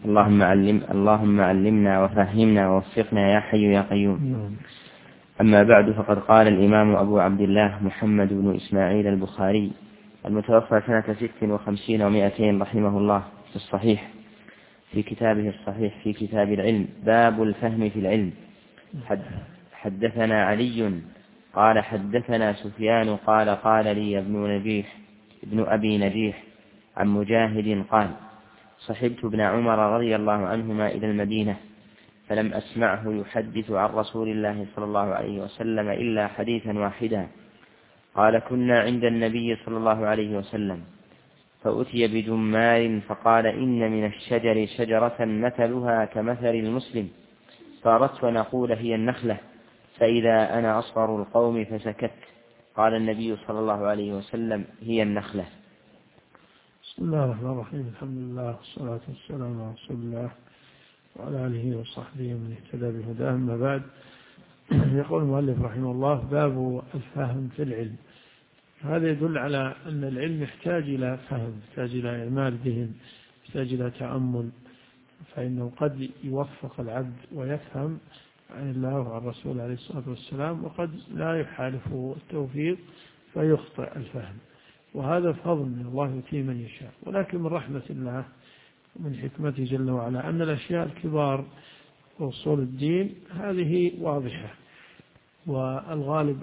اللهم علمنا وفهمنا ووفقنا يا حي يا قيوم. أما بعد، فقد قال الإمام أبو عبد الله محمد بن إسماعيل البخاري المتوفى سنة 56 و200 رحمه الله في الصحيح في كتابه الصحيح في كتاب العلم: باب الفهم في العلم. حدثنا علي قال حدثنا سفيان قال قال لي ابن أبي نجيح عن مجاهد قال: صحبت ابن عمر رضي الله عنهما إلى المدينة، فلم أسمعه يحدث عن رسول الله صلى الله عليه وسلم إلا حديثا واحدا. قال: كنا عند النبي صلى الله عليه وسلم، فأتي بجمال فقال: إن من الشجر شجرة مثلها كمثل المسلم، صارت ونقول هي النخلة، فإذا أنا أصغر القوم فسكت. قال النبي صلى الله عليه وسلم: هي النخلة. بسم الله الرحمن الرحيم. الحمد لله والصلاة والسلام على رسول الله وعلى آله وصحبه من اهتدى بهداه. أما بعد، يقول المؤلف رحمه الله: باب الفهم في العلم. هذا يدل على أن العلم يحتاج إلى فهم، يحتاج إلى إعمال ذهن، يحتاج إلى تأمل، فإنه قد يوفق العبد ويفهم عن الله وعن الرسول عليه الصلاة والسلام، وقد لا يحالفه التوفيق فيخطئ الفهم، وهذا فضل من الله يؤتيه من يشاء. ولكن من رحمة الله ومن حكمته جل وعلا أن الأشياء الكبار وأصول الدين هذه واضحة، والغالب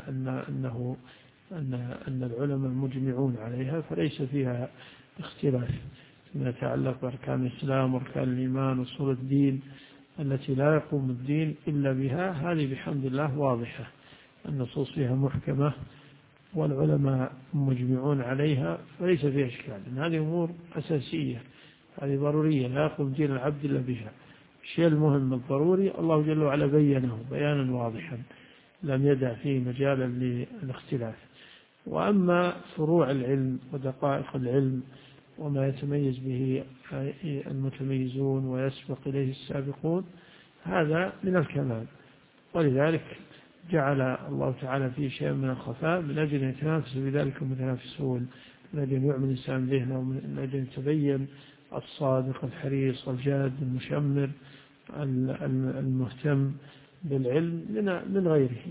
أن العلماء مجمعون عليها، فليس فيها اختلاف فيما يتعلق بأركان الإسلام وأركان الإيمان وأصول الدين التي لا يقوم الدين إلا بها. هذه بحمد الله واضحة، النصوص فيها محكمة والعلماء مجمعون عليها، فليس فيها إشكال. هذه أمور أساسية، هذه ضرورية، لا يقوم دين العبد إلا بها. الشيء المهم الضروري الله جل وعلا بينه بيانا واضحا لم يدع فيه مجالا للاختلاف. وأما فروع العلم ودقائق العلم وما يتميز به المتميزون ويسبق إليه السابقون، هذا من الكمال، ولذلك جعل الله تعالى فيه شيء من الخفاء من أجل أن يتنافس بذلك المتنافسون، من أجل أن يعمل الإنسان ذهنه، ومن أجل أن يتبين الصادق الحريص الجاد المشمر المهتم بالعلم من غيره.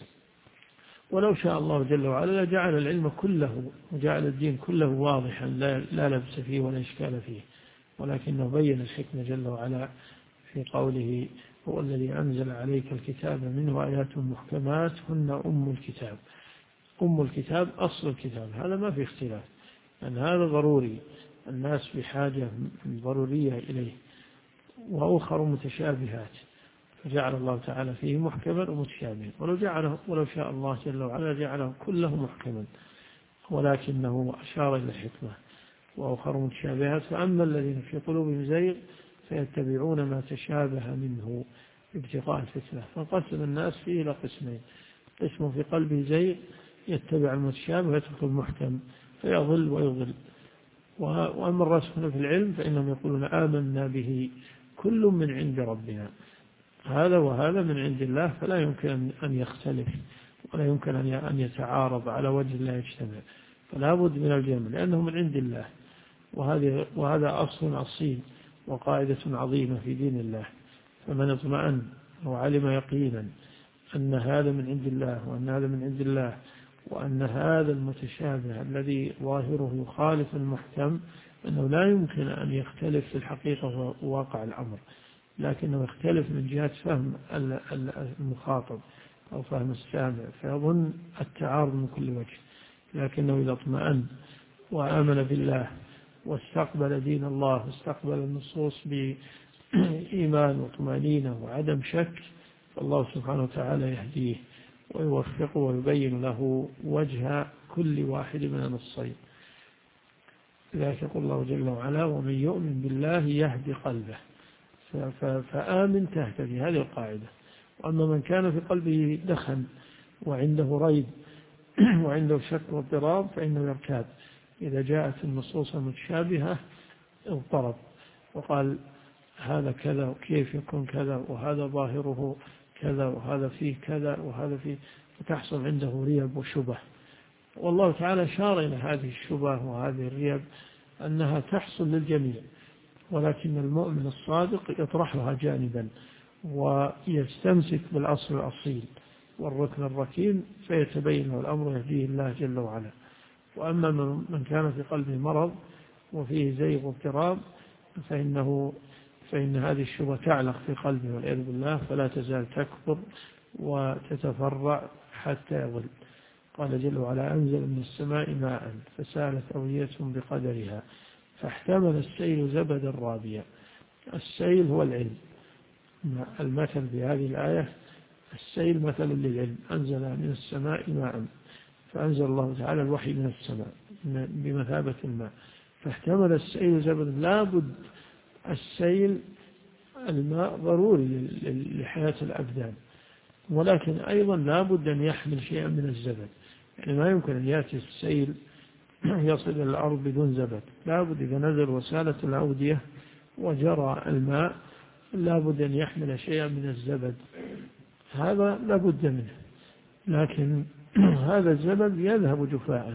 ولو شاء الله جل وعلا لجعل العلم كله وجعل الدين كله واضحا لا لبس فيه ولا إشكال فيه، ولكنه بين الحكمة جل وعلا في قوله: هو الذي أنزل عليك الكتاب منه آيات محكمات هن أم الكتاب. أم الكتاب أصل الكتاب، هذا ما في اختلاف، أن هذا ضروري، الناس بحاجة ضرورية إليه، وأخر متشابهات، فجعل الله تعالى فيه محكما ومتشابها. ولو شاء الله جل وعلا جعله كله محكما، ولكنه أشار إلى الحكمة وأخر متشابهات. فأما الذين في قلوبهم زيغ فيتبعون ما تشابه منه ابتغاء الفتنة. فانقسم الناس فيه إلى قسمين: قسم في قلبه زيغ يتبع المتشابه ويترك المحكم فيضل ويضل. وأما الراسخون في العلم فإنهم يقولون آمنا به كل من عند ربنا، هذا وهذا من عند الله، فلا يمكن أن يختلف ولا يمكن أن يتعارض على وجه لا يجتمع، فلا بد من الجمع لأنه من عند الله. وهذا أصل أصيل وقاعدة عظيمة في دين الله. فمن اطمأن وعلم يقينا أن هذا من عند الله وأن هذا من عند الله، وأن هذا المتشابه الذي ظاهره يخالف المحكم أنه لا يمكن أن يختلف في الحقيقة وواقع الأمر، لكنه يختلف من جهة فهم المخاطب أو فهم السامع، فيظن التعارض من كل وجه. لكنه إذا اطمأن وآمن بالله واستقبل دين الله واستقبل النصوص بإيمان وطمأنينة وعدم شك، فالله سبحانه وتعالى يهديه ويوفقه ويبين له وجه كل واحد من النصين. لذلك يقول الله جل وعلا: ومن يؤمن بالله يهدي قلبه. فآمن تهتدي، هذه القاعدة. وأما من كان في قلبه دخن وعنده ريب وعنده شك واضطراب فإنه يرتاب، إذا جاءت النصوص المتشابهة اضطرب وقال هذا كذا وكيف يكون كذا، وهذا ظاهره كذا، وهذا فيه كذا، وهذا فيه، فتحصل عنده ريب وشبه. والله تعالى شار إلى هذه الشبه وهذه الريب أنها تحصل للجميع، ولكن المؤمن الصادق يطرحها جانبا ويستمسك بالأصل الأصيل والركن الركين فيتبين له الأمر يهديه الله جل وعلا. وأما من كان في قلبه مرض وفيه زيغ واضطراب فإن هذه الشبهة تعلق في قلبه والعياذ بالله، فلا تزال تكبر وتتفرع حتى يضل. قال جل وعلا: أنزل من السماء ماء فسالت أودية بقدرها فاحتمل السيل زبدا رابيا. السيل هو العلم. المثل في هذه الآية السيل مثل للعلم. أنزل من السماء ماء، فأنزل الله تعالى الوحي من السماء بمثابة الماء، فاحتمل السيل زبدا. لابد السيل الماء ضروري لحياة الأبدان، ولكن أيضا لابد أن يحمل شيئا من الزبد. يعني ما يمكن أن يأتي السيل يصل إلى الأرض بدون زبد. لابد إذا نزل وسالت الأودية وجرى الماء لابد أن يحمل شيئا من الزبد، هذا لابد منه. لكن هذا الزبد يذهب جفاء،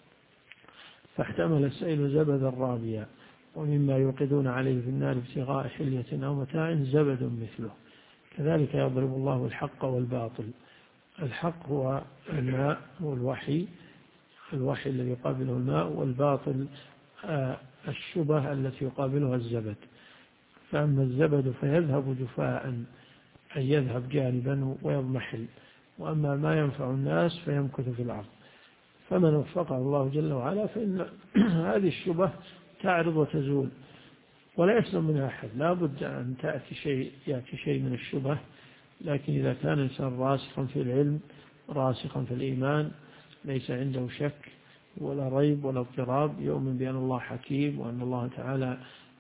فاحتمل السيل زبدا رابيا ومما يوقدون عليه في النار ابتغاء حلية أو متاع زبد مثله. كذلك يضرب الله الحق والباطل. الحق هو الماء والوحي، الوحي الذي يقابله الماء، والباطل الشبه التي يقابلها الزبد. فأما الزبد فيذهب جفاء، أي يذهب جانبا ويضمحل، وأما ما ينفع الناس فيمكث في الأرض. فمن وفقه الله جل وعلا فإن هذه الشبه تعرض وتزول ولا يسلم منها أحد. لا بد أن يأتي شيء من الشبه، لكن إذا كان الإنسان راسخا في العلم راسخا في الإيمان ليس عنده شك ولا ريب ولا اضطراب، يؤمن بأن الله حكيم وأن الله تعالى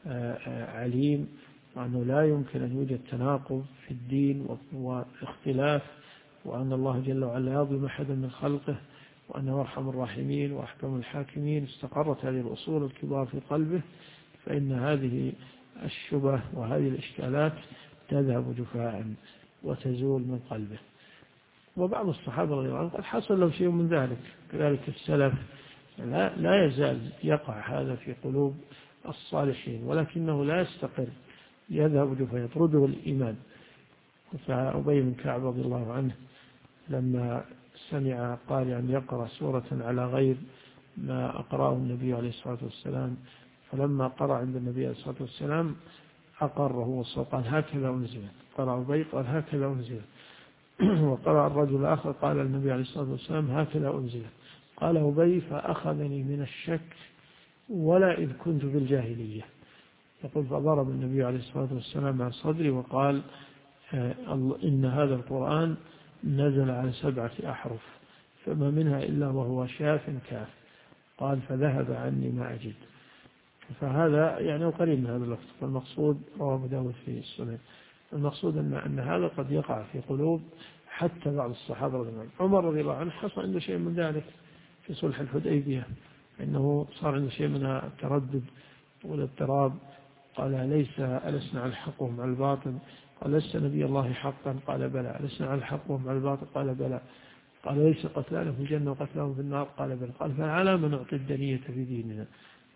عليم، وأنه لا يمكن أن يوجد تناقض في الدين واختلاف، وأن الله جل وعلا لا يظلم أحدا من خلقه، وأنه أرحم الراحمين وأحكم الحاكمين. استقرت هذه الأصول الكبار في قلبه، فإن هذه الشبه وهذه الإشكالات تذهب جفاء وتزول من قلبه. وبعض الصحابة رضي الله عنهم قد حصل له شيء من ذلك، كذلك السلف لا يزال يقع هذا في قلوب الصالحين، ولكنه لا يستقر، يذهب جفاء يطرده الإيمان. فأبي بن كعب رضي الله عنه لما سمع قارئا يقرأ سورة على غير ما أقرأه النبي عليه الصلاة والسلام، فلما قرأ عند النبي عليه الصلاة والسلام أقره وقال هكذا أنزلت. قرأ أبي قال هكذا أنزلت. وقرأ الرجل الآخر قال النبي عليه الصلاة والسلام هكذا أنزلت. قال أبي فأخذني من الشك ولا إذ كنت في الجاهلية. يقول فضرب النبي عليه الصلاة والسلام على صدري وقال إن هذا القرآن نزل على 7 أحرف فما منها إلا وهو شاف كاف. قال فذهب عني ما أجد. فهذا يعني قريب من هذا اللفظ. فالمقصود رواه أبو داود في السنن. المقصود أن هذا قد يقع في قلوب حتى بعض الصحابة رضي الله عنهم. عمر رضي الله عنه حصل عنده شيء من ذلك في صلح الحديبية، إنه صار عنده شيء من التردد والاضطراب. قال ألسنا على الحق وهم على الباطل؟ قال لست نبي الله حقا؟ قال بلى. ألسنا على الحق وهم على الباطل؟ قال بلى. قال ليس قتلانه في الجنة وقتلهم في النار؟ قال بلى. قال فعلى من نعطي الدنية في ديننا؟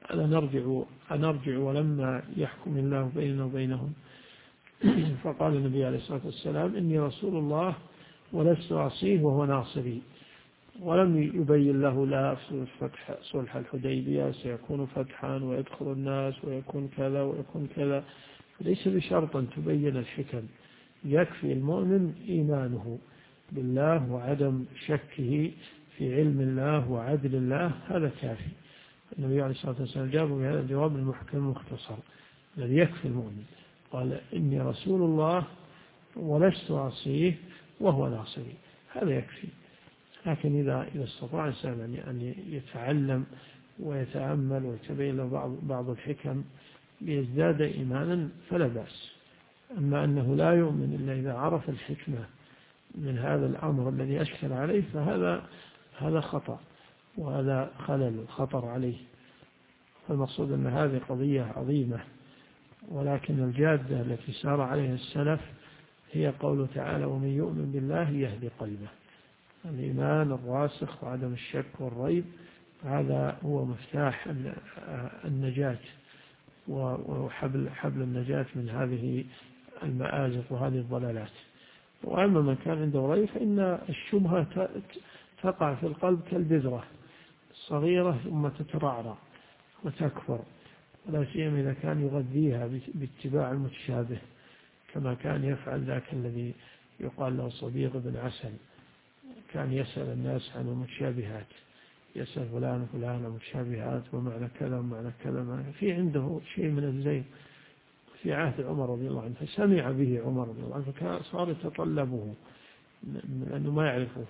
أنرجع ولما يحكم الله بيننا وبينهم؟ فقال النبي عليه الصلاة والسلام إني رسول الله ولست أعصيه وهو ناصري. ولم يبين له لا فتح صلح الحديبية سيكون فتحا ويدخل الناس ويكون كذا ويكون كذا. ليس بشرط أن تبين الحكم، يكفي المؤمن إيمانه بالله وعدم شكه في علم الله وعدل الله، هذا كافي. النبي عليه الصلاة والسلام جابه بهذا الجواب المحكم المختصر الذي يكفي المؤمن. قال إني رسول الله ولست أعصيه وهو ناصري، هذا يكفي. لكن إذا استطاع الإنسان أن يتعلم ويتأمل ويتبين له بعض الحكم ليزداد إيمانا فلا بأس. أما أنه لا يؤمن إلا إذا عرف الحكمة من هذا الأمر الذي أشكل عليه فهذا خطأ، وهذا خلل خطر عليه. فالمقصود أن هذه قضية عظيمة، ولكن الجادة التي سار عليها السلف هي قوله تعالى ومن يؤمن بالله يهدي قلبه. الإيمان الراسخ وعدم الشك والريب هذا هو مفتاح النجاة وحبل النجاة من هذه المآزق وهذه الضلالات. وأما من كان عنده ريب فإن الشبهة تقع في القلب كالبذرة صغيرة ثم تترعرع وتكبر، ولا سيما إذا كان يغذيها باتباع المتشابه، كما كان يفعل ذاك الذي يقال له صديق بن عسل، كان يسأل الناس عن المتشابهات، يسأل فلان وفلان عن المتشابهات ومعنى كذا ومعنى كذا، في عنده شيء من الزين في عهد عمر رضي الله عنه، فسمع به عمر رضي الله عنه فصار يتطلبه لأنه ما يعرفه،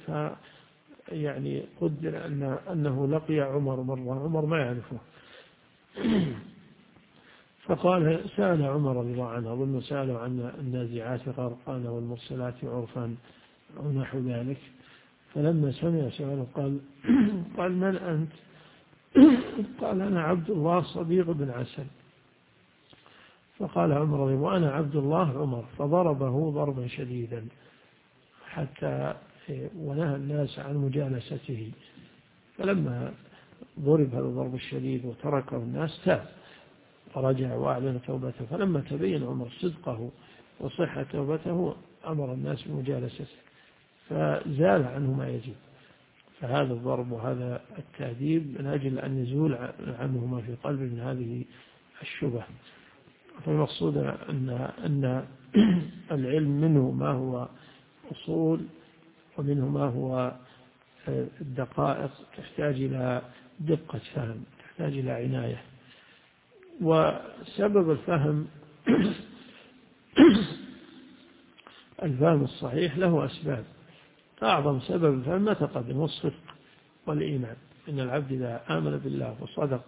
يعني قدر أنه لقي عمر مرة، عمر ما يعرفه، فقال سأل عمر رضي الله عنه، أظن سأله عن النازعات غرقا والمرسلات عرفا أو نحو ذلك، فلما سمع سؤاله قال من أنت؟ قال أنا عبد الله صديق بن عسل. فقال عمر رضي الله عنه وأنا عبد الله عمر، فضربه ضربا شديدا حتى ونهى الناس عن مجالسته، فلما ضرب هذا الضرب الشديد وتركه الناس تاب فرجع وأعلن توبته، فلما تبين عمر صدقه وصحة توبته أمر الناس بمجالسته فزال عنه ما يجب. فهذا الضرب وهذا التأديب من أجل أن يزول عنه ما في قلبه من هذه الشبه. فالمقصود أن العلم منه ما هو أصول ومنه ما هو الدقائق تحتاج إلى دقة فهم، تحتاج إلى عناية. وسبب الفهم الفهم الصحيح له أسباب، أعظم سبب الفهم ما تقدم والصدق والإيمان، إن العبد إذا آمن بالله وصدق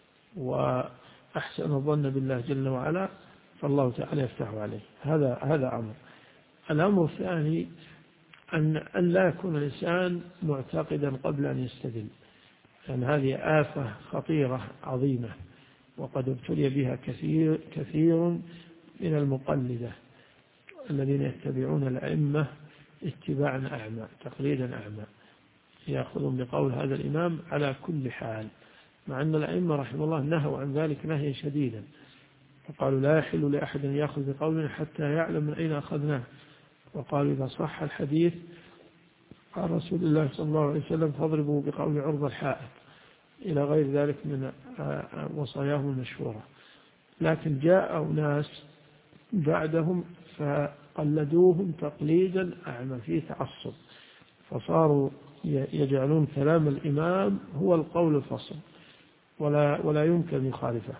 وأحسن الظن بالله جل وعلا فالله تعالى يفتح عليه. هذا أمر. الأمر الثاني أن لا يكون الإنسان معتقدا قبل أن يستدل، لأن هذه آفة خطيرة عظيمة وقد ابتلي بها كثير من المقلدة الذين يتبعون الأئمة اتباعا أعمى، تقليدا أعمى، يأخذون بقول هذا الإمام على كل حال، مع أن الأئمة رحمه الله نهوا عن ذلك نهيا شديدا، وقالوا لا يحل لأحد أن يأخذ بقولنا حتى يعلم من أين أخذناه، وقالوا إذا صح الحديث عن رسول الله صلى الله عليه وسلم فاضربوا بقول عرض الحائط، إلى غير ذلك من وصاياهم المشهورة. لكن جاء ناس بعدهم فقلدوهم تقليدا أعمى فيه تعصب، فصاروا يجعلون كلام الإمام هو القول الفصل ولا يمكن يخالفه،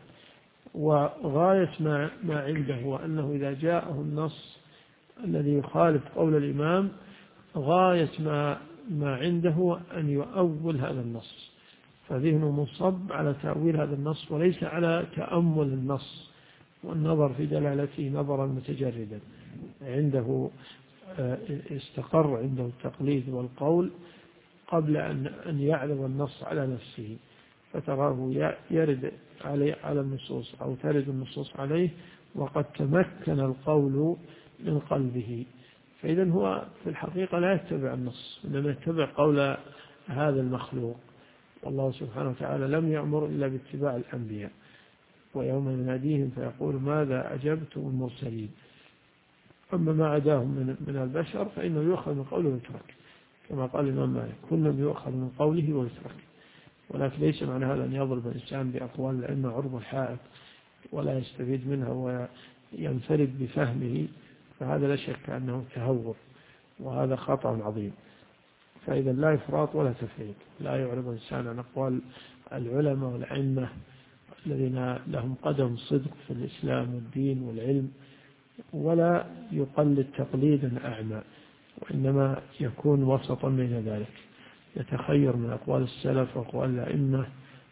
وغاية ما عنده هو أنه إذا جاءه النص الذي يخالف قول الإمام غاية ما عنده أن يؤول هذا النص، فذهنه مصب على تأويل هذا النص وليس على تأمل النص والنظر في دلالته نظرا متجردا. عنده استقر عنده التقليد والقول قبل أن يعرض النص على نفسه، فتراه يرد على النصوص أو ترد النصوص عليه وقد تمكن القول من قلبه، فإذا هو في الحقيقة لا يتبع النص إنما يتبع قول هذا المخلوق. والله سبحانه وتعالى لم يأمر إلا باتباع الأنبياء، ويوم يناديهم فيقول ماذا أجبتم المرسلين، أما ما عداهم من البشر فإنه يؤخذ من قوله ويترك، كما قال الإمام مالك كل يؤخذ من قوله ويترك. ولكن ليس معنى هذا أن يضرب الإنسان بأقوال الأئمة عرض الحائط ولا يستفيد منها وينفرد بفهمه، فهذا لا شك أنه تهور وهذا خطأ عظيم. فإذا لا إفراط ولا تفريط، لا يعرض الإنسان عن أقوال العلماء والأئمة الذين لهم قدم صدق في الإسلام والدين والعلم، ولا يقلد تقليدا أعمى، وإنما يكون وسطا بين ذلك، يتخير من أقوال السلف وأقوال الأئمة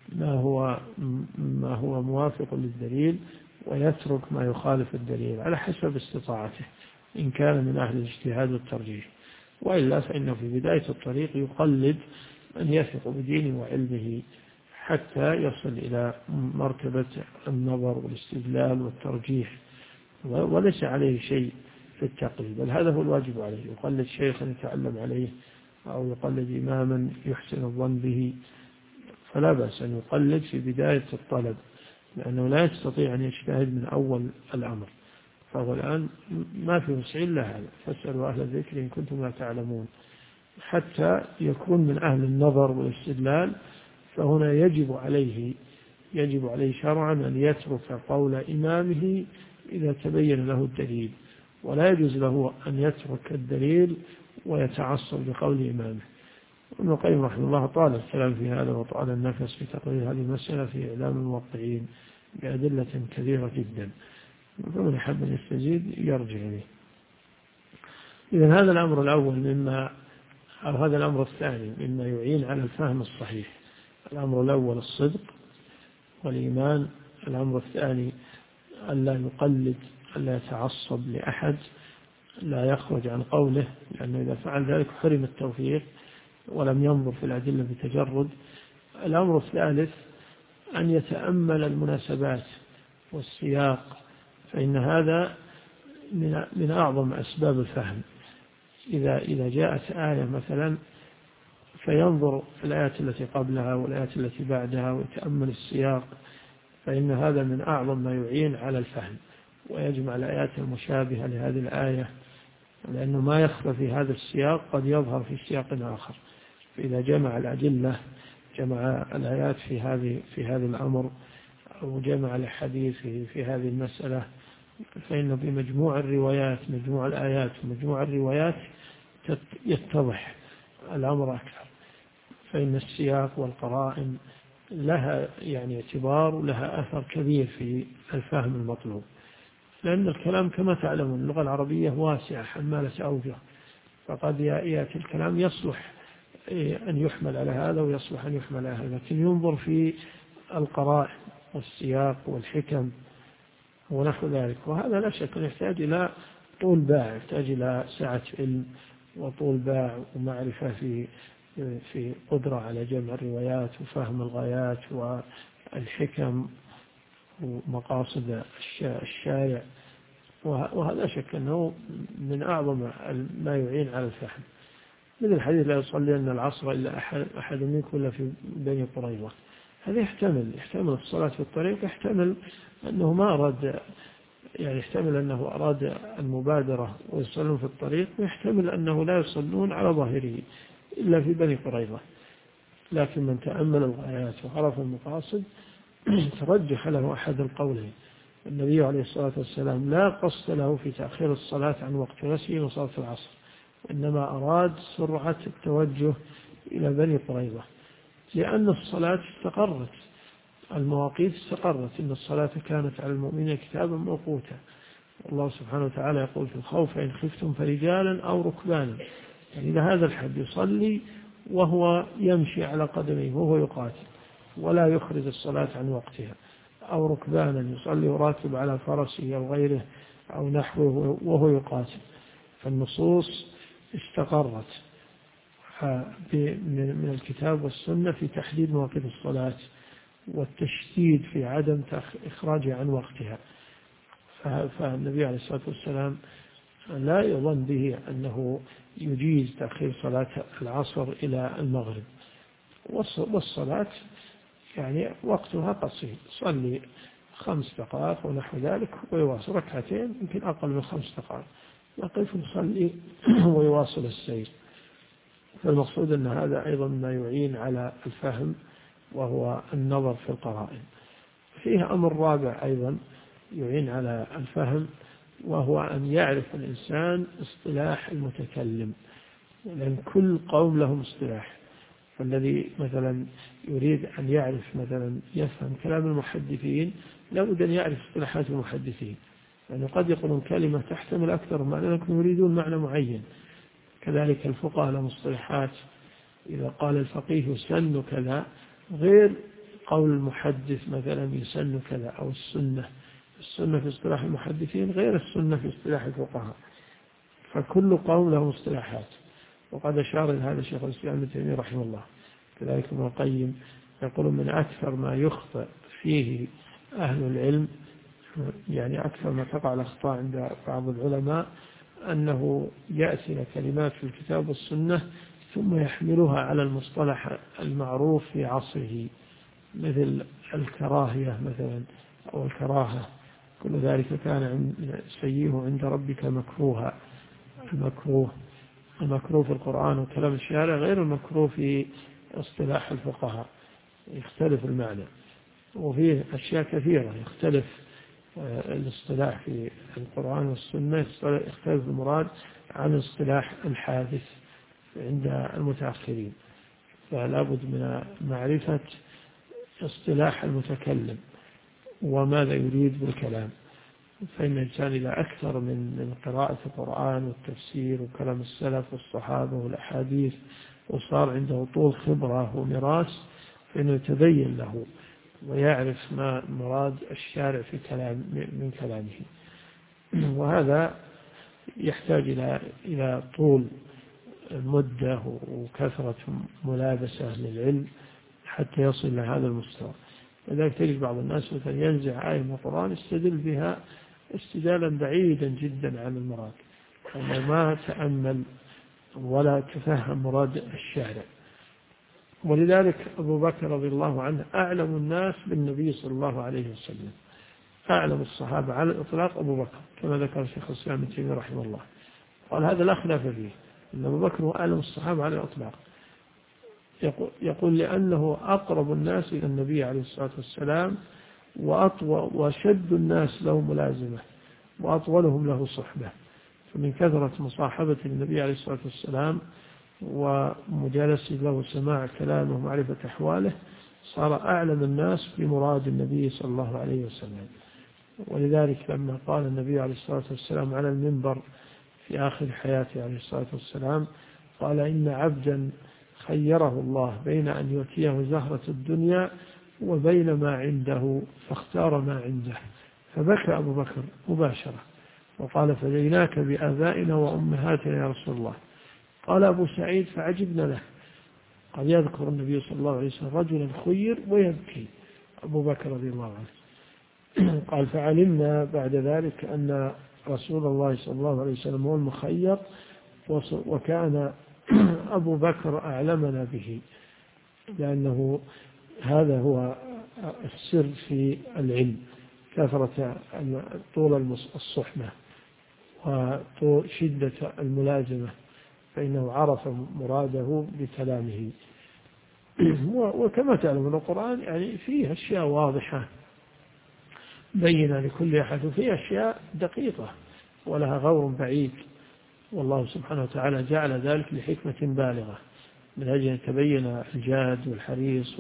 ما هو موافق للدليل، ويترك ما يخالف الدليل على حسب استطاعته إن كان من أهل الاجتهاد والترجيح، وإلا فإنه في بداية الطريق يقلد من يثق بدينه وعلمه حتى يصل إلى مرتبة النظر والاستدلال والترجيح، وليس عليه شيء في التقليد، بل هذا هو الواجب عليه، يقلد شيخا يتعلم عليه أو يقلد إماما يحسن الظن به، فلا بأس أن يقلد في بداية الطلب، لأنه لا يستطيع أن يجتهد من أول الأمر، فهو الآن ما في وسع إلا هذا، فاسألوا أهل الذكر إن كنتم لا تعلمون. حتى يكون من أهل النظر والاستدلال، فهنا يجب عليه شرعا أن يترك قول إمامه إذا تبين له الدليل، ولا يجوز له أن يترك الدليل ويتعصب بقول إمامه. ابن القيم رحمه الله طال الكلام في هذا وطال النفس في تقرير هذه المسألة في إعلام الموقعين بأدلة كثيرة جدا، فمن يحب أن يستزيد يرجع إليه. إذن هذا الأمر الأول أو هذا الأمر الثاني مما يعين على الفهم الصحيح. الأمر الأول الصدق والإيمان، الأمر الثاني ألا يقلد، ألا يتعصب لأحد، لا يخرج عن قوله، لأنه إذا فعل ذلك حرم التوفيق ولم ينظر في الأدلة بتجرد. الأمر الثالث أن يتأمل المناسبات والسياق، فإن هذا من أعظم أسباب الفهم. إذا جاءت آية مثلا فينظر في الآيات التي قبلها والآيات التي بعدها ويتأمل السياق، فإن هذا من أعظم ما يعين على الفهم، ويجمع الآيات المشابهة لهذه الآية، لأنه ما يخفى في هذا السياق قد يظهر في سياق آخر. فإذا جمع الأدلة، جمع الآيات في هذا الأمر، أو جمع الحديث في هذه المسألة، فإن بمجموع الروايات، مجموع الآيات ومجموع الروايات يتضح الأمر أكثر. فإن السياق والقرائن لها اعتبار ولها أثر كبير في الفهم المطلوب، لأن الكلام كما تعلمون اللغة العربية واسعة حمالة أوجه، فقد يأتي الكلام يصلح أن يحمل على هذا ويصلح أن يحمل على هذا، لكن ينظر في القرائن والسياق والحكم ونحو ذلك. وهذا لا شك يحتاج إلى طول باع، يحتاج إلى سعة علم وطول باع ومعرفة في قدرة على جمع الروايات وفهم الغايات والحكم ومقاصد الشارع. وهذا شك أنه من أعظم ما يعين على الفهم. مثل الحديث لا يصلين العصر إلا أحد منكم إلا في بني قريظة، هذا يحتمل الصلاة في الطريق، يحتمل أنه ما أراد، يحتمل أنه أراد المبادرة ويصلون في الطريق، ويحتمل أنه لا يصلون على ظاهره إلا في بني قريظة. لكن من تأمل الغايات وعرف المقاصد ترجح له أحد القولين. النبي عليه الصلاة والسلام لا قصد له في تأخير الصلاة عن وقت نسيه وصلاة العصر، إنما أراد سرعة التوجه إلى بني قريظة، لأن الصلاة استقرت، المواقيت استقرت، إن الصلاة كانت على المؤمنين كتابا موقوتا. الله سبحانه وتعالى يقول في الخوف إن خفتم فرجالا أو ركبانا، يعني إلى هذا الحد يصلي وهو يمشي على قدميه وهو يقاتل ولا يخرج الصلاة عن وقتها، أو ركبانا يصلي وراكب على فرسه أو غيره أو نحوه وهو يقاتل. فالنصوص استقرت من الكتاب والسنة في تحديد مواقيت الصلاة والتشديد في عدم إخراجها عن وقتها. فالنبي عليه الصلاة والسلام لا يظن به أنه يجيز تأخير صلاة العصر إلى المغرب، والصلاة وقتها قصير، صلي 5 دقائق ونحو ذلك ويواصل ركعتين يمكن أقل من 5 دقائق، يقف يصلي ويواصل السير. فالمقصود أن هذا أيضا ما يعين على الفهم، وهو النظر في القرائن. فيه أمر رابع أيضا يعين على الفهم، وهو أن يعرف الإنسان اصطلاح المتكلم، لأن كل قوم لهم اصطلاح. فالذي مثلا يريد أن يعرف مثلا يفهم كلام المحدثين لابد أن يعرف اصطلاحات المحدثين، يعني قد يقولون كلمة تحتمل أكثر من معنى لكن يريدون معنى معين. كذلك الفقهاء لهم اصطلاحات، إذا قال الفقيه يسن كذا غير قول المحدث مثلا يسن كذا، أو السنة في اصطلاح المحدثين غير السنة في اصطلاح الفقهاء. فكل قوم له اصطلاحات، وقد أشار إلى هذا شيخ الإسلام ابن تيمية رحمه الله. كذلك ابن القيم يقول من أكثر ما يخطئ فيه أهل العلم، يعني أكثر ما تقع الأخطاء عند بعض العلماء، أنه يأتي كلمات في الكتاب والسنة ثم يحملها على المصطلح المعروف في عصره، مثل الكراهية مثلا أو الكراهة، كل ذلك كان سيئه عند ربك مكروها. المكروه في القرآن وكلام الشارع غير المكروه في اصطلاح الفقهاء، يختلف المعنى. وفيه أشياء كثيرة يختلف الاصطلاح في القرآن والسنة، يختلف المراد عن اصطلاح الحادث عند المتأخرين. فلا بد من معرفة اصطلاح المتكلم وماذا يريد بالكلام. فإن الإنسان إذا أكثر من قراءة القرآن والتفسير وكلام السلف والصحابة والأحاديث وصار عنده طول خبرة ومراس، فإنه يتبين له ويعرف ما مراد الشارع في من كلامه. وهذا يحتاج إلى طول مدة وكثرة ملابسة للعلم حتى يصل إلى هذا المستوى. لذلك تجد بعض الناس مثلا ينزع آية من القرآن يستدل بها استدلالا بعيدا جدا عن المراد، وما تأمل ولا تفهم مراد الشارع. ولذلك أبو بكر رضي الله عنه أعلم الناس بالنبي صلى الله عليه وسلم، أعلم الصحابة على الإطلاق أبو بكر، كما ذكر الشيخ الإسلام ابن تيمية رحمه الله، قال هذا لا خلاف فيه أن أبو بكر هو أعلم الصحابة على الإطلاق. يقول لأنه أقرب الناس إلى النبي عليه الصلاة والسلام وشد الناس له ملازمة وأطولهم له صحبة، فمن كثرة مصاحبة النبي عليه الصلاة والسلام ومجالسة له سماع كلامه ومعرفة أحواله صار أعلم الناس بمراد النبي صلى الله عليه وسلم. ولذلك لما قال النبي عليه الصلاة والسلام على المنبر في آخر حياته عليه الصلاة والسلام، قال إن عبدا خيره الله بين أن يؤتيه زهرة الدنيا وبين ما عنده فاختار ما عنده، فبكى أبو بكر مباشرة وقال فديناك بآبائنا وأمهاتنا يا رسول الله. قال أبو سعيد فعجبنا له، قال يذكر النبي صلى الله عليه وسلم رجلا خير ويبكي أبو بكر رضي الله عنه. قال فعلمنا بعد ذلك أن رسول الله صلى الله عليه وسلم هو المخير، وكان أبو بكر أعلمنا به، لأنه هذا هو السر في العلم، كثرة طول الصحبة وشدة الملازمة، فإنه عرف مراده بكلامه. وكما تعلم القرآن يعني فيه أشياء واضحة بينة لكل أحد، وفيه أشياء دقيقة ولها غور بعيد، والله سبحانه وتعالى جعل ذلك لحكمة بالغة من أجل أن يتبين الجاد والحريص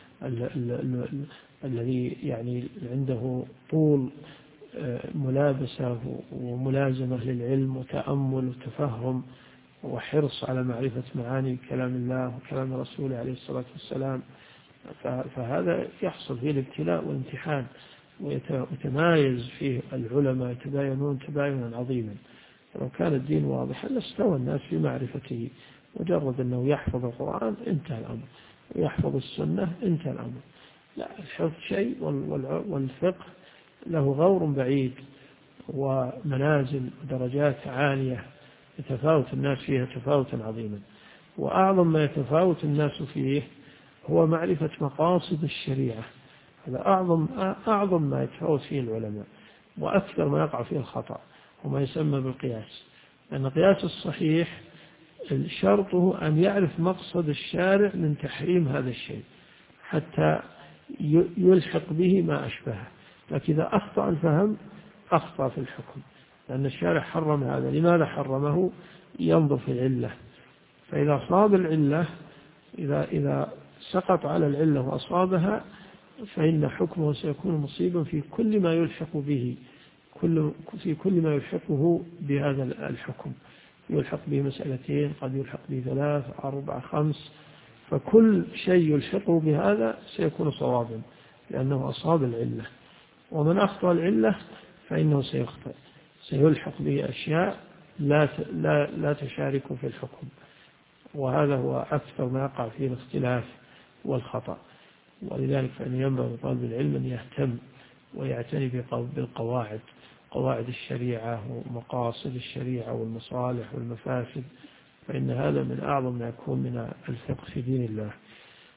الذي يعني عنده طول ملابسة وملازمة للعلم وتأمل وتفهم وحرص على معرفة معاني كلام الله وكلام رسوله عليه الصلاة والسلام. فهذا يحصل فيه الابتلاء والامتحان، ويتمايز فيه العلماء يتباينون تباينا عظيما. لو كان الدين واضحا لاستوى الناس في معرفته، مجرد أنه يحفظ القرآن انتهى الأمر، ويحفظ السنة انتهى الأمر. لا، الحفظ شيء والفقه له غور بعيد ومنازل ودرجات عالية يتفاوت الناس فيها تفاوتا عظيما. وأعظم ما يتفاوت الناس فيه هو معرفة مقاصد الشريعة، هذا أعظم ما يتفاوت فيه العلماء، وأكثر ما يقع فيه الخطأ وما يسمى بالقياس. لأن القياس الصحيح شرطه أن يعرف مقصد الشارع من تحريم هذا الشيء حتى يلحق به ما أشبهه، لكن إذا أخطأ الفهم أخطأ في الحكم، لأن الشارع حرم هذا. لماذا حرمه؟ ينظر في العلة، فإذا صاب العلة، إذا سقط على العلة وأصابها، فإن حكمه سيكون مصيبا في كل ما يلحق به، في كل ما يلحقه بهذا الحكم. يلحق به مسألتين، قد يلحق به 3 4 5، فكل شيء يلحقه بهذا سيكون صوابا لأنه أصاب العلة. ومن أخطأ العلة فإنه سيخطئ، سيلحق به أشياء لا تشارك في الحكم، وهذا هو أكثر ما يقع فيه الاختلاف والخطأ. ولذلك فإن ينبغي طالب العلم أن يهتم ويعتني بالقواعد، قواعد الشريعة ومقاصد الشريعة والمصالح والمفاسد، فإن هذا من أعظم ما يكون من الفقه في دين الله.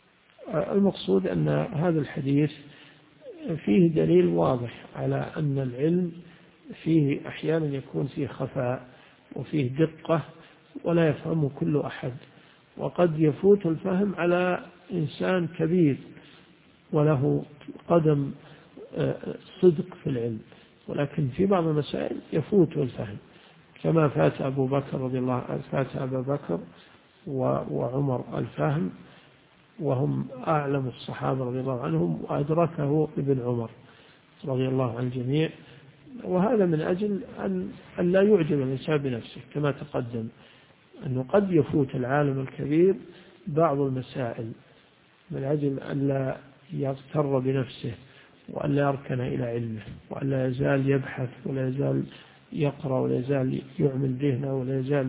المقصود أن هذا الحديث فيه دليل واضح على أن العلم فيه أحيانا يكون فيه خفاء وفيه دقة ولا يفهمه كل أحد، وقد يفوت الفهم على إنسان كبير وله قدم صدق في العلم، ولكن في بعض المسائل يفوت الفهم، كما فات أبو بكر رضي الله عنه، فات أبا بكر وعمر الفهم وهم أعلم الصحابة رضي الله عنهم، وأدركه ابن عمر رضي الله عن الجميع. وهذا من أجل أن لا يعجب الإنسان بنفسه، كما تقدم أنه قد يفوت العالم الكبير بعض المسائل من أجل أن لا يغتر بنفسه وأن لا يركن إلى علمه وأن لا يزال يبحث ولا يزال يقرأ ولا يزال يعمل ذهنه ولا يزال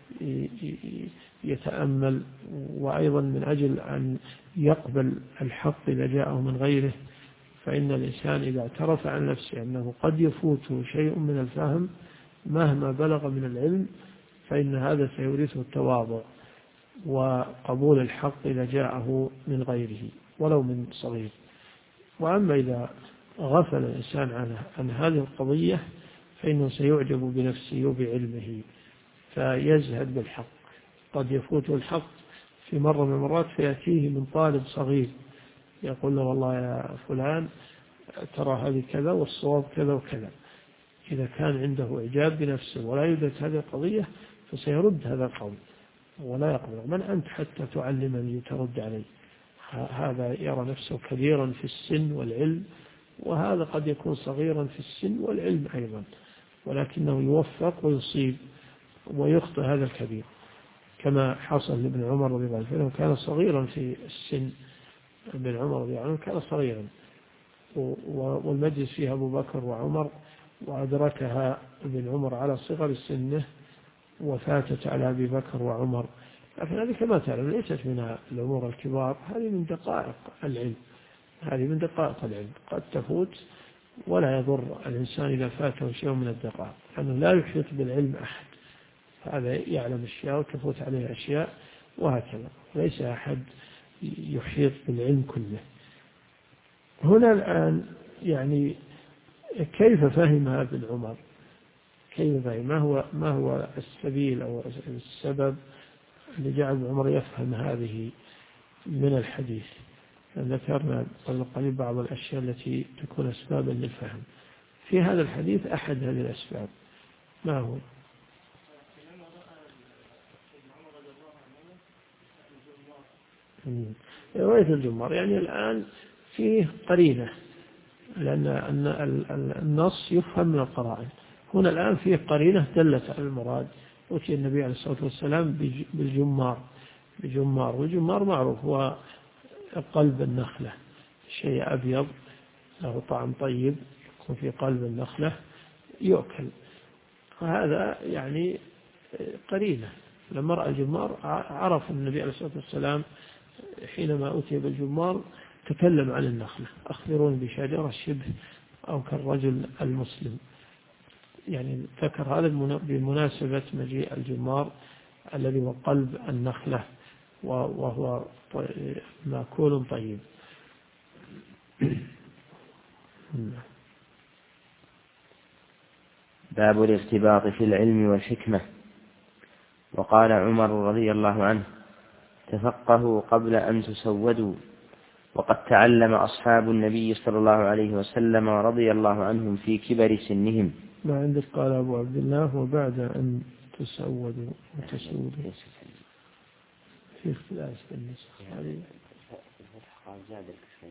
يتأمل، وأيضا من أجل أن يقبل الحق إذا جاءه من غيره. فإن الإنسان إذا اعترف عن نفسه أنه قد يفوته شيء من الفهم مهما بلغ من العلم، فإن هذا سيورثه التواضع وقبول الحق إذا جاءه من غيره ولو من صغير. وأما إذا غفل الإنسان عن هذه القضية فإنه سيعجب بنفسه وبعلمه فيزهد بالحق. قد يفوته الحق في مرة من المرات فيأتيه من طالب صغير يقول له والله يا فلان ترى هذه كذا والصواب كذا وكذا. إذا كان عنده إعجاب بنفسه ولا يدرك هذه القضية فسيرد هذا القول ولا يقبل. من أنت حتى تعلمني وترد علي؟ هذا يرى نفسه كبيرا في السن والعلم، وهذا قد يكون صغيرا في السن والعلم أيضا، ولكنه يوفق ويصيب ويخطئ هذا الكبير، كما حصل لابن عمر رضي الله عنه، كان صغيرا في السن. ابن عمر رضي الله عنه كان صغيرا، والمجلس فيها أبو بكر وعمر، وأدركها ابن عمر على صغر سنه وفاتت على أبي بكر وعمر. لكن هذه كما تعلم ليست من الأمور الكبار، هذه من دقائق العلم، هذه من دقائق العلم قد تفوت، ولا يضر الإنسان إذا فاته شيء من الدقائق، لأنه لا يحيط بالعلم أحد، هذا يعلم أشياء وتفوت عليه أشياء وهكذا، ليس أحد يحيط بالعلم كله. هنا الآن يعني كيف فهم ابن عمر؟ كيف فهم؟ ما هو السبيل أو السبب اللي جعل ابن عمر يفهم هذه من الحديث؟ ذكرنا قبل قليل بعض الأشياء التي تكون أسبابا للفهم في هذا الحديث. أحد هذه الأسباب ما هو؟ رواية الجمار، يعني الآن فيه قرينة، لأن النص يفهم من القرائن. هنا الآن فيه قرينة دلت على المراد. أتي النبي عليه الصلاة والسلام بجمار، والجمار معروف هو قلب النخلة، شيء أبيض له طعم طيب يكون في قلب النخلة يؤكل، وهذا يعني قرينة. لما رأى الجمار عرف النبي عليه الصلاة والسلام حينما أتي بالجمار تكلم عن النخلة، أخبرون بشجرة شبه أو كالرجل المسلم، يعني ذكر هذا بمناسبة مجيء الجمار الذي هو قلب النخلة وهو مأكول طيب. باب الارتباط في العلم والحكمة. وقال عمر رضي الله عنه: تفقهوا قبل أن تسودوا. وقد تعلم أصحاب النبي صلى الله عليه وسلم رضي الله عنهم في كبر سنهم. ما عندك قال أبو عبد الله وبعد أن تسودوا وتسودوا في اختلاف بالنسخ هذه قال زاد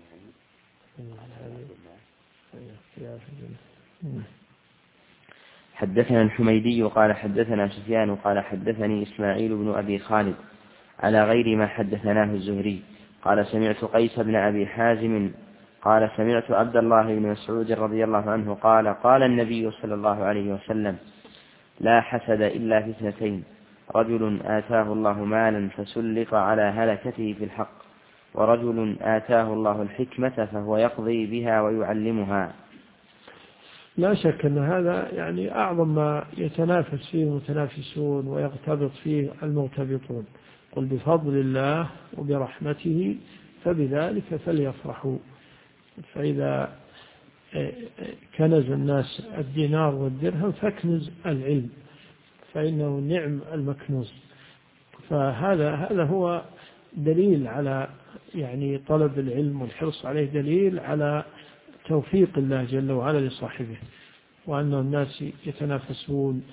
حدثنا الحميدي قال حدثنا سفيان قال حدثني إسماعيل بن أبي خالد على غير ما حدثناه الزهري قال سمعت قيس بن أبي حازم قال سمعت عبد الله بن مسعود رضي الله عنه قال قال النبي صلى الله عليه وسلم: لا حسد إلا في اثنتين: رجل آتاه الله مالا فسلط على هلكته في الحق، ورجل آتاه الله الحكمة فهو يقضي بها ويعلمها. لا شك أن هذا يعني أعظم ما يتنافس فيه المتنافسون ويغتبط فيه المغتبطون. قل بفضل الله وبرحمته فبذلك فليفرحوا. فإذا كنز الناس الدينار والدرهم فاكنز العلم، فإنه نعم المكنوز. فهذا هو دليل على يعني طلب العلم والحرص عليه، دليل على توفيق الله جل وعلا لصاحبه، وأن الناس يتنافسون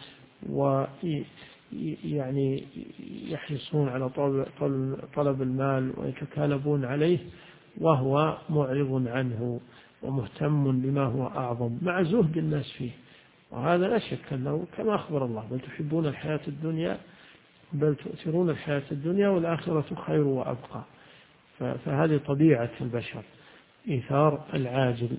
ويعني يحرصون على طلب المال ويتكالبون عليه، وهو معرض عنه ومهتم بما هو أعظم مع زهد الناس فيه. وهذا لا شك أنه كما أخبر الله: بل تحبون الحياة الدنيا بل تؤثرون الحياة الدنيا والآخرة خير وأبقى. فهذه طبيعة البشر، إيثار العاجل.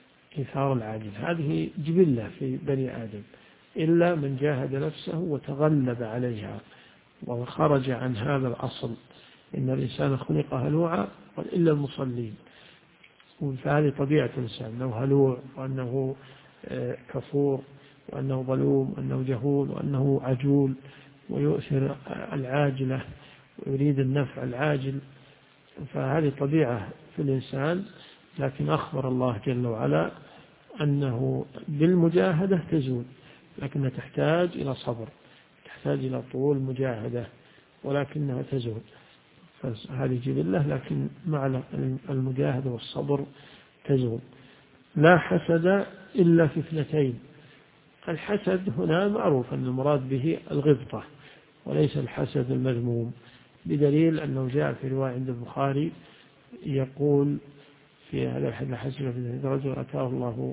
هذه جبلة في بني آدم، إلا من جاهد نفسه وتغلب عليها وخرج عن هذا الأصل: إن الإنسان خلق هلوعا إلا المصلين. فهذه طبيعة الإنسان، أنه هلوع، وأنه كفور، وأنه ظلوم، وأنه جهول، وأنه عجول، ويؤثر العاجلة ويريد النفع العاجل. فهذه طبيعة في الإنسان، لكن أخبر الله جل وعلا أنه بالمجاهدة تزول، لكنها تحتاج إلى صبر، تحتاج إلى طول مجاهدة، ولكنها تزول. فهذه جبلة، لكن مع المجاهدة والصبر تزول. لا حسد إلا في اثنتين. الحسد هنا معروف أن المراد به الغبطة، وليس الحسد المذموم، بدليل أنه جاء في رواية عند البخاري يقول في هذا الحديث: حسد في رجل أتاه الله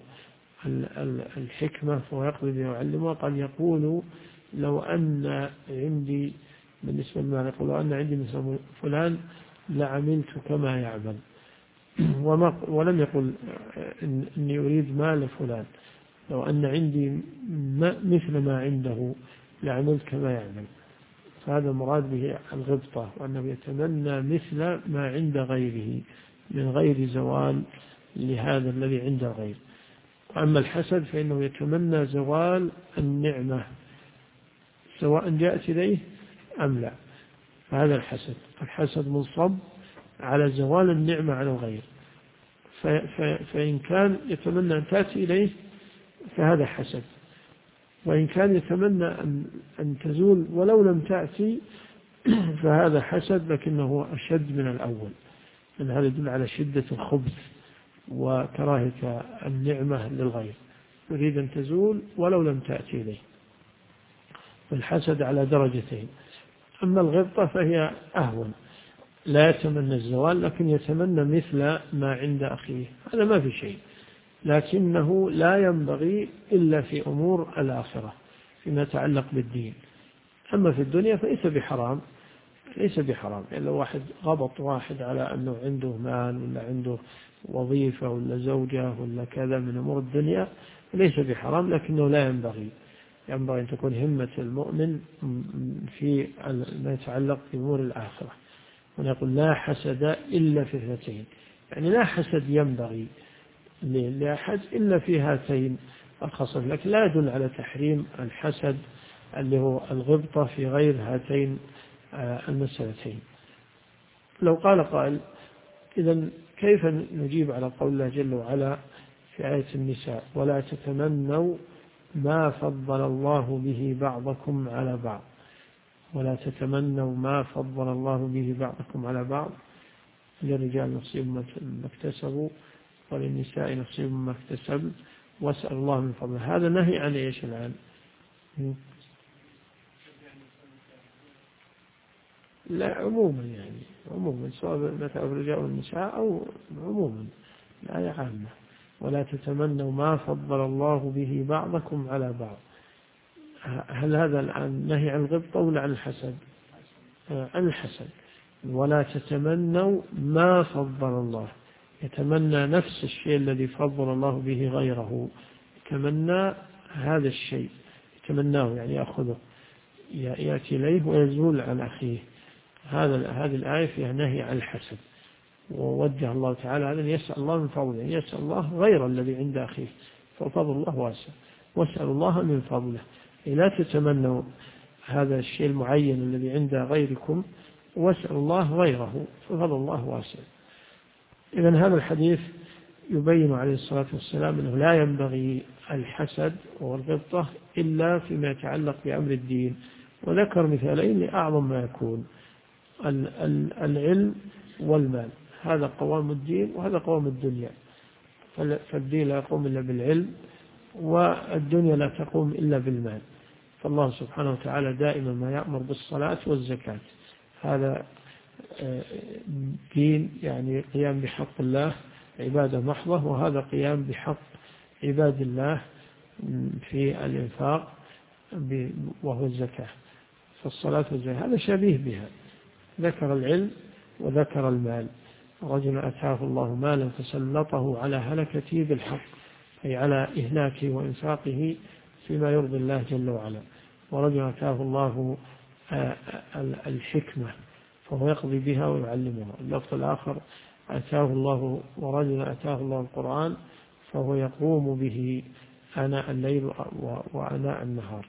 الحكمة فهو يقضي بها ويعلمها. قال: يقول لو أن عندي، بالنسبة لما يقول: لو أن عندي مثل فلان لعملت كما يعمل. ولم يقل إني أريد مال فلان، لو أن عندي مثل ما عنده لعملت كما يعمل. فهذا مراد به الغبطة، وأنه يتمنى مثل ما عند غيره من غير زوال لهذا الذي عند غيره. أما الحسد فإنه يتمنى زوال النعمة سواء جاءت إليه أم لا. فهذا الحسد منصب على زوال النعمة على الغير. فإن كان يتمنى أن تأتي إليه فهذا حسد، وإن كان يتمنى أن تزول ولو لم تأتي فهذا حسد، لكنه أشد من الأول، لأن هذا يدل على شدة الخبث وكراهة النعمة للغير، يريد أن تزول ولو لم تأتي إليه. فالحسد على درجتين. أما الغبطة فهي أهون، لا يتمنى الزوال لكن يتمنى مثل ما عند أخيه، هذا ما في شيء، لكنه لا ينبغي إلا في أمور الآخرة فيما يتعلق بالدين. أما في الدنيا فليس بحرام، يعني لو واحد غبط واحد على أنه عنده مال ولا عنده وظيفة ولا زوجة ولا كذا من أمور الدنيا ليس بحرام، لكنه لا ينبغي أن تكون همة المؤمن في ما يتعلق بأمور الآخرة. ونقول: لا حسد إلا في اثنتين، يعني لا حسد ينبغي لأحد إلا في هاتين الخصال، لكن لا يدل على تحريم الحسد اللي هو الغبطة في غير هاتين المسألتين. لو قال قائل: إذن كيف نجيب على قول الله جل وعلا في آية النساء: ولا تتمنوا ما فضل الله به بعضكم على بعض؟ ولا تتمنوا ما فضل الله به بعضكم على بعض، للرجال نصيب ما اكتسبوا وللنساء نصيب ما اكتسب واسأل الله من فضله. هذا نهي عن ايش الآن؟ لا، عموما، يعني عموما سواء مثل الرجال والنساء أو عموما، لا عامة. ولا تتمنوا ما فضل الله به بعضكم على بعض. هل هذا الآن نهي عن الغبطة ولا عن الحسد؟ عن الحسد. ولا تتمنوا ما فضل الله، يتمنى نفس الشيء الذي فضل الله به غيره، يتمنى هذا الشيء، يتمناه يعني يأخذه، يأتي إليه ويزول عن أخيه. هذه الآية فيها نهي عن الحسد، ووجه الله تعالى هذا يسأل الله من فضله، يسأل الله غير الذي عند أخيه، ففضل الله واسع، واسأل الله من فضله. لا تتمنوا هذا الشيء المعين الذي عند غيركم، واسأل الله غيره، ففضل الله واسع. إذن هذا الحديث يبين عليه الصلاة والسلام أنه لا ينبغي الحسد والغبطة إلا فيما يتعلق بأمر الدين، وذكر مثالين لأعظم ما يكون: العلم والمال، هذا قوام الدين وهذا قوام الدنيا، فالدين لا يقوم إلا بالعلم، والدنيا لا تقوم إلا بالمال. فالله سبحانه وتعالى دائما ما يأمر بالصلاة والزكاة، هذا دين يعني قيام بحق الله، عبادة محضة، وهذا قيام بحق عباد الله في الإنفاق وهو الزكاة. فالصلاة والزكاة هذا شبيه بها، ذكر العلم وذكر المال. رجل أتاه الله مالا فسلطه على هلكته بالحق، أي على إهلاكه وإنفاقه فيما يرضي الله جل وعلا. ورجل أتاه الله الحكمة فهو يقضي بها ويعلمها. اللفظ الآخر أتاه الله، ورجل أتاه الله القرآن فهو يقوم به آناء الليل وآناء النهار.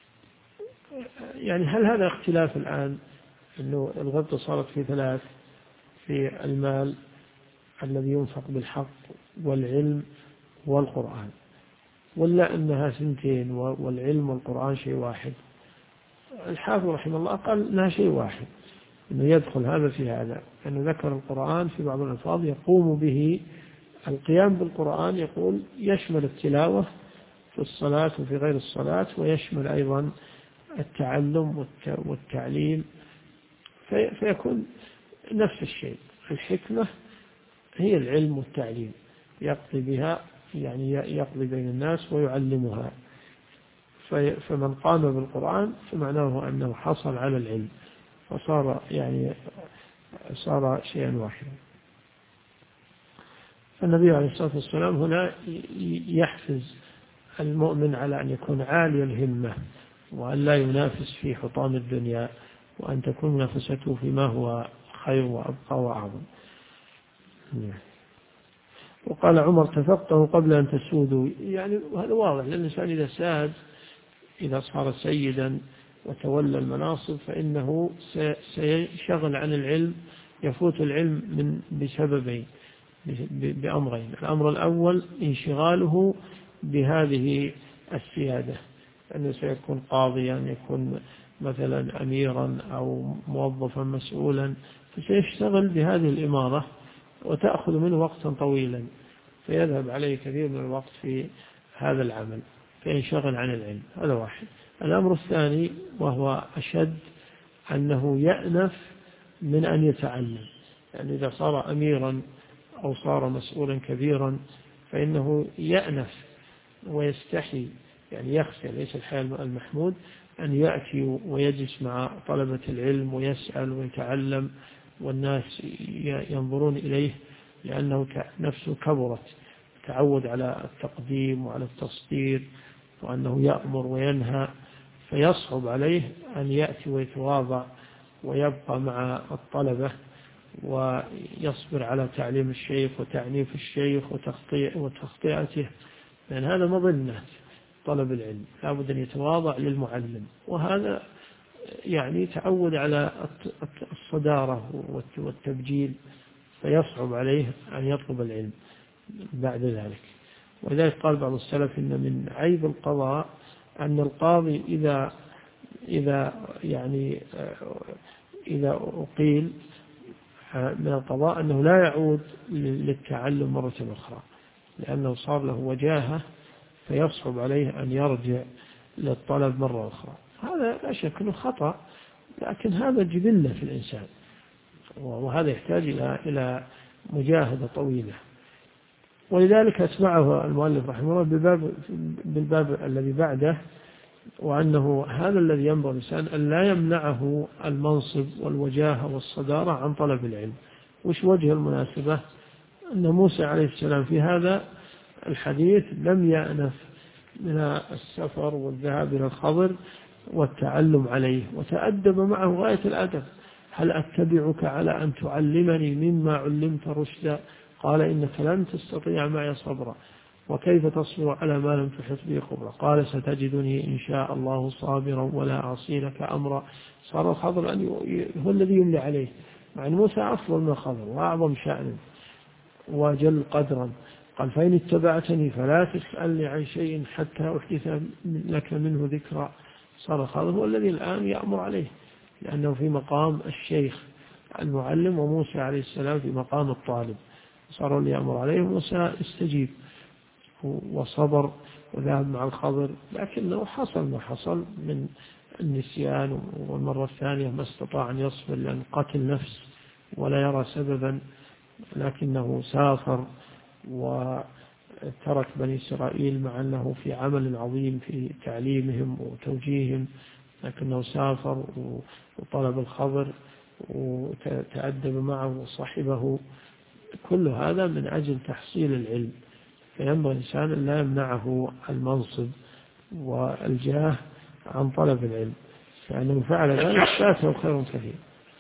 يعني هل هذا اختلاف الآن أنه الغبطة صارت في ثلاث: في المال الذي ينفق بالحق والعلم والقرآن، ولا أنها سنتين والعلم والقرآن شيء واحد؟ الحافظ رحمه الله قال أنها شيء واحد، أنه يدخل هذا في هذا، أنه ذكر القرآن في بعض الألفاظ يقوم به. القيام بالقرآن يقول يشمل التلاوة في الصلاة وفي غير الصلاة، ويشمل أيضا التعلم والتعليم، فيكون نفس الشيء. الحكمة هي العلم والتعليم، يقضي بها يعني يقضي بين الناس ويعلمها. فمن قام بالقرآن فمعناه أنه حصل على العلم، فصار يعني صار شيئا واحدا. فالنبي عليه الصلاة والسلام هنا يحفز المؤمن على أن يكون عالي الهمة، وأن لا ينافس في حطام الدنيا، وأن تكون منافسته فيما هو خير وأبقى وأعظم. وقال عمر: تفقهوا قبل أن تسودوا. يعني هذا واضح، لأن الإنسان إذا ساد، إذا صار سيدا وتولى المناصب، فإنه سيشغل عن العلم، يفوت العلم بسببين، بأمرين: الأمر الأول انشغاله بهذه السيادة، أنه سيكون قاضيا، يكون مثلا أميرا أو موظفا مسؤولا، فسيشتغل بهذه الإمارة وتأخذ منه وقتا طويلا، فيذهب عليه كثير من الوقت في هذا العمل، فينشغل عن العلم. هذا واحد. الأمر الثاني وهو أشد، أنه يأنف من أن يتعلم. يعني إذا صار أميرا أو صار مسؤولا كبيرا فإنه يأنف ويستحي، يعني يخشى، ليس الحال المحمود أن يأتي ويجلس مع طلبة العلم ويسأل ويتعلم والناس ينظرون إليه، لأنه نفسه كبرت، تعود على التقديم وعلى التصدير، وأنه يأمر وينهى، فيصعب عليه أن يأتي ويتواضع ويبقى مع الطلبة ويصبر على تعليم الشيخ وتعنيف الشيخ وتخطئته، لأن هذا مظنة طلب العلم، لابد أن يتواضع للمعلم. وهذا يعني تعود على الصدارة والتبجيل، فيصعب عليه أن يطلب العلم بعد ذلك. ولذلك قال بعض السلف: إن من عيب القضاء أن القاضي إذا أقيل من القضاء أنه لا يعود للتعلم مرة أخرى، لأنه صار له وجاهة، فيصعب عليه أن يرجع للطلب مرة أخرى. هذا لا شك أنه خطأ، لكن هذا جبلة في الإنسان، وهذا يحتاج إلى مجاهدة طويلة. ولذلك أسمعه المؤلف رحمه الله بالباب الذي بعده، وأنه هذا الذي ينبغي الإنسان أن لا يمنعه المنصب والوجاهة والصدارة عن طلب العلم. وش وجه المناسبة؟ أن موسى عليه السلام في هذا الحديث لم يأنف من السفر والذهاب إلى الخضر والتعلم عليه، وتأدب معه غاية الأدب: هل أتبعك على أن تعلمني مما علمت رشدا؟ قال: إنك لن تستطيع معي صبرا، وكيف تصبر على ما لم تحط به خبرا؟ قال: ستجدني إن شاء الله صابرا ولا أعصي لك أمرا. صار الخضر هو الذي يملي عليه، مع أن موسى أفضل من الخضر وأعظم شأنا، وجل قدرا. قال فإن اتبعتني فلا تسألني عن شيء حتى أحدث لك منه ذكرى. صار الخضر هو الذي الآن يأمر عليه، لأنه في مقام الشيخ المعلم، وموسى عليه السلام في مقام الطالب. صار اللي يأمر عليه، موسى استجيب وصبر وذهب مع الخضر، لكنه حصل ما حصل من النسيان، والمرة الثانية ما استطاع أن يصبر لأن قتل نفس ولا يرى سببا، لكنه سافر وترك بني إسرائيل مع أنه في عمل عظيم في تعليمهم وتوجيههم، لكنه سافر وطلب الخضر وتأدب معه وصحبه. كل هذا من أجل تحصيل العلم. فينبغي الإنسان أن لا يمنعه المنصب والجاه عن طلب العلم، فإنه فعل ذلك فاته خير كثير.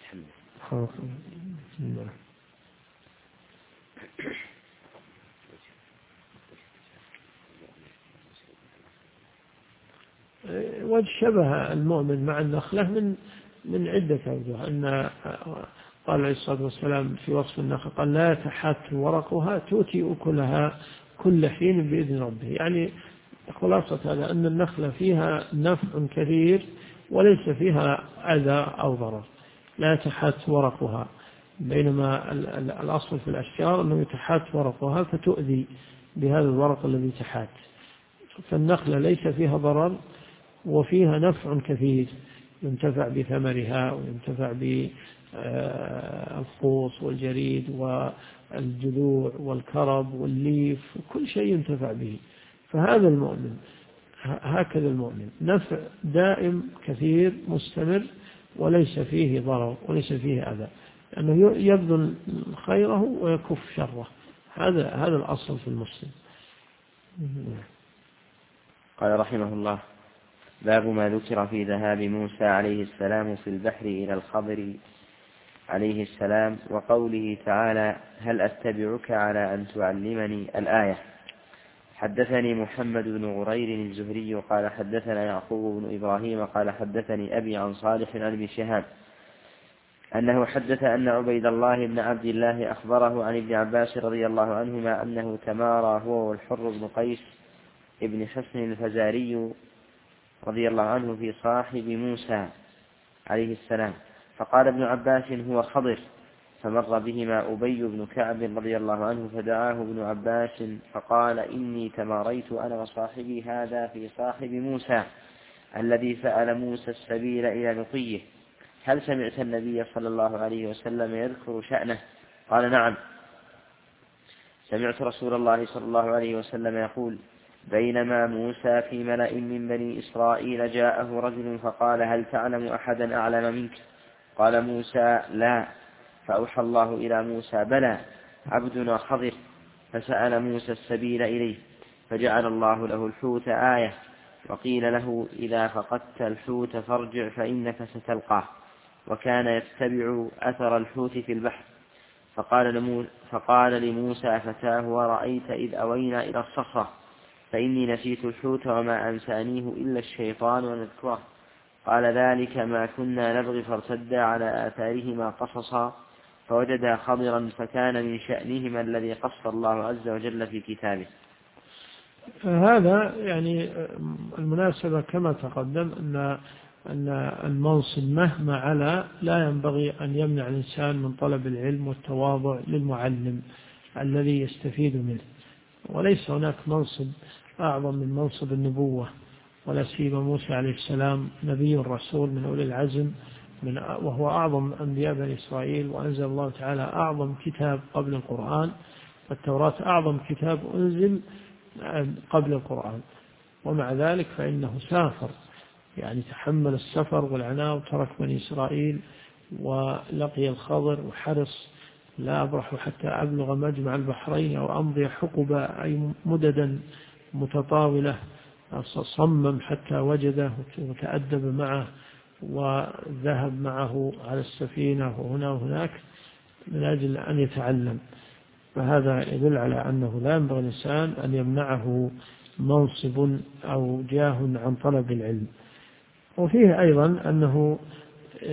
وشبه المؤمن مع النخلة من عدة أوجه. أن قال عليه الصلاة والسلام في وصف النخلة قال لا تحات ورقها تؤتي أكلها كل حين بإذن ربه. يعني خلاصة هذا أن النخلة فيها نفع كثير وليس فيها أذى أو ضرر، لا تحات ورقها، بينما الأصل في الأشجار أنه يتحات ورقها فتؤذي بهذا الورق الذي تحات. فالنخلة ليس فيها ضرر وفيها نفع كثير، ينتفع بثمرها وينتفع بالخوص والجريد والجذوع والكرب والليف وكل شيء ينتفع به. فهذا المؤمن هكذا المؤمن نفع دائم كثير مستمر وليس فيه ضرر وليس فيه أذى، لأنه يبذل خيره ويكف شره. هذا الأصل في المسلم. قال رحمه الله: باب ما ذكر في ذهاب موسى عليه السلام في البحر إلى الخضر عليه السلام وقوله تعالى: هل أتبعك على أن تعلمني الآية. حدثني محمد بن غرير الزهري قال حدثنا يعقوب بن إبراهيم قال حدثني أبي عن صالح عن ابن شهاب أنه حدث أن عبيد الله بن عبد الله أخبره عن ابن عباس رضي الله عنهما أنه تمارى هو والحر بن قيس ابن حصن الفزاري رضي الله عنه في صاحب موسى عليه السلام، فقال ابن عباس: هو خضر. فمر بهما أبي بن كعب رضي الله عنه فدعاه ابن عباس فقال: إني تماريت أنا وصاحبي هذا في صاحب موسى الذي سأل موسى السبيل إلى لقيه، هل سمعت النبي صلى الله عليه وسلم يذكر شأنه؟ قال: نعم، سمعت رسول الله صلى الله عليه وسلم يقول: بينما موسى في ملأ من بني إسرائيل جاءه رجل فقال: هل تعلم أحدا أعلم منك؟ قال موسى: لا. فأوحى الله إلى موسى: بلى، عبدنا خضر. فسأل موسى السبيل إليه فجعل الله له الحوت آية، وقيل له: إذا فقدت الحوت فارجع فإنك ستلقاه. وكان يتبع أثر الحوت في البحر. فقال لموسى فتاه: ورأيت إذ أوينا إلى الصخرة فإني نسيت الحوت وما أنسانيه إلا الشيطان ونذكره. قال: ذلك ما كنا نبغي. فارتدا على آثارهما قصصا فوجدا خضرا فكان من شأنهما الذي قص الله عز وجل في كتابه. هذا يعني المناسبة كما تقدم أن المنصب مهما علا لا ينبغي أن يمنع الإنسان من طلب العلم والتواضع للمعلم الذي يستفيد منه. وليس هناك منصب أعظم من منصب النبوة، ولا سيما موسى عليه السلام نبي رسول من أولي العزم وهو أعظم أنبياء بني إسرائيل، وأنزل الله تعالى أعظم كتاب قبل القرآن، والتوراة أعظم كتاب أنزل قبل القرآن. ومع ذلك فإنه سافر، يعني تحمل السفر والعناء وترك بني إسرائيل ولقي الخضر وحرص: لا أبرح حتى أبلغ مجمع البحرين أو أمضي حقبة، أي مددا متطاولة. صمم حتى وجده وتأدب معه وذهب معه على السفينة وهنا وهناك من أجل أن يتعلم. فهذا يدل على أنه لا ينبغي الإنسان أن يمنعه منصب أو جاه عن طلب العلم. وفيه أيضا أنه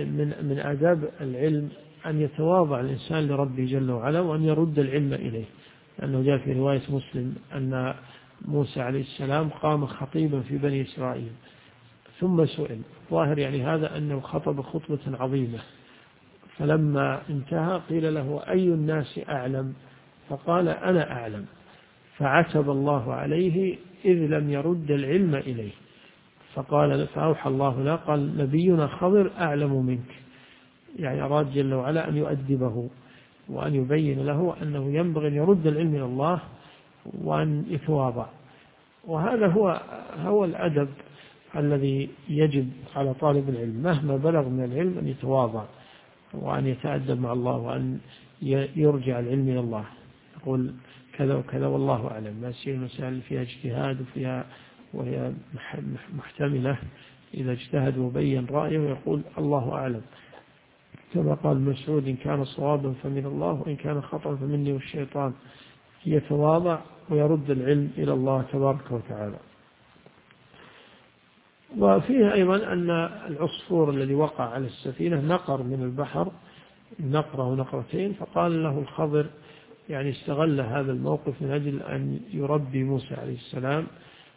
من آداب العلم أن يتواضع الإنسان لربه جل وعلا وأن يرد العلم إليه. أنه جاء في رواية مسلم أن موسى عليه السلام قام خطيبا في بني إسرائيل ثم سئل، ظاهر يعني هذا أنه خطب خطبة عظيمة، فلما انتهى قيل له أي الناس أعلم؟ فقال أنا أعلم، فعتب الله عليه إذ لم يرد العلم إليه، فأوحى الله له قال نبينا خضر أعلم منك، يعني أراد جل وعلا أن يؤدبه وأن يبين له أنه ينبغي أن يرد العلم إلى الله وأن يتواضع. وهذا هو الأدب الذي يجب على طالب العلم مهما بلغ من العلم، أن يتواضع وأن يتأدب مع الله وأن يرجع العلم إلى الله، يقول كذا وكذا والله أعلم، ما يصير مسائل فيها اجتهاد وهي محتملة، إذا اجتهد وبين رأيه ويقول الله أعلم، كما قال مسعود إن كان صوابا فمن الله وإن كان خطأ فمني والشيطان، يتواضع ويرد العلم إلى الله تبارك وتعالى. وفيه أيضا أن العصفور الذي وقع على السفينة نقر من البحر نقرة ونقرتين، فقال له الخضر، يعني استغل هذا الموقف من أجل أن يربي موسى عليه السلام،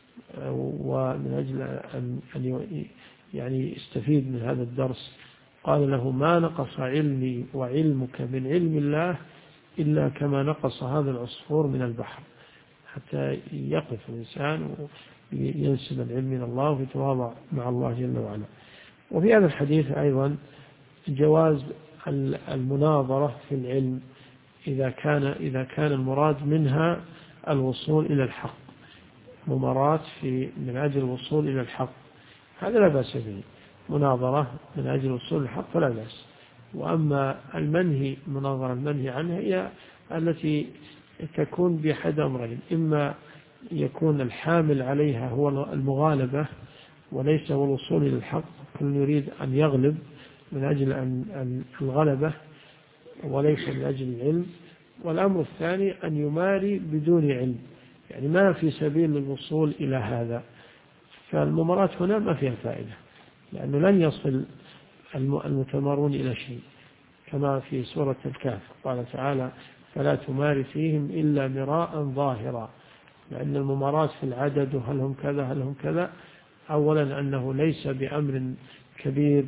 ومن أجل أن يعني يستفيد من هذا الدرس، قال له ما نقص علمي وعلمك من علم الله إلا كما نقص هذا العصفور من البحر، حتى يقف الإنسان وينسب العلم من الله ويتواضع مع الله جل وعلا. وفي هذا الحديث أيضا جواز المناظرة في العلم إذا كان المراد منها الوصول إلى الحق، ممارات من أجل الوصول إلى الحق، هذا لا بأس به، مناظرة من أجل الوصول إلى الحق فلا بأس. وأما المناظرة المنهي عنها هي التي تكون بأحد أمرين، إما يكون الحامل عليها هو المغالبة وليس هو الوصول إلى الحق، كل يريد أن يغلب من أجل الغلبة وليس من أجل العلم. والأمر الثاني أن يماري بدون علم، يعني ما في سبيل للوصول إلى هذا، فالممارات هنا ما فيها فائدة، لأنه لن يصل المتمارون إلى شيء، كما في سورة الكهف قال تعالى فلا تماري فيهم إلا مراء ظاهرا، لأن الممارات في العدد وهل هم كذا هل هم كذا، أولا أنه ليس بأمر كبير،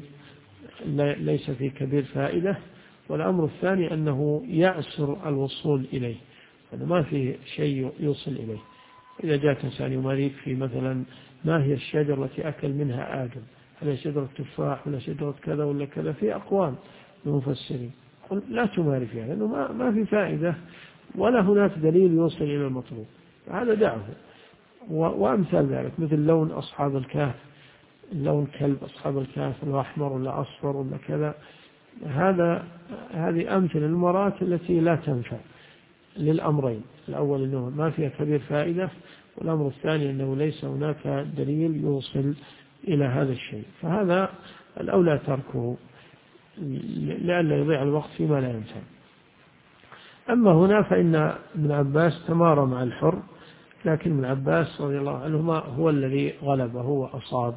ليس في كبير فائدة، والأمر الثاني أنه يعسر الوصول إليه، أنه ما في شيء يوصل إليه. إذا جاء إنسان يماريك في مثلا ما هي الشجرة التي أكل منها آدم، هل هي شجرة تفاح ولا شجرة كذا ولا كذا، في أقوال المفسرين، لا تماري فيها لأنه ما في فائدة ولا هناك دليل يوصل إلى المطلوب، هذا دعوه. وأمثال ذلك مثل لون أصحاب الكهف، لون كلب أصحاب الكهف الأحمر ولا أصفر ولا كذا، هذه أمثلة المرات التي لا تنفع للأمرين، الأول أنه ما فيها كبير فائدة، والأمر الثاني أنه ليس هناك دليل يوصل إلى هذا الشيء، فهذا الأولى تركه لئلا يضيع الوقت فيما لا ينفع. أما هنا فإن ابن عباس تمارى مع الحر، لكن ابن عباس رضي الله عنهما هو الذي غلبه وأصاب،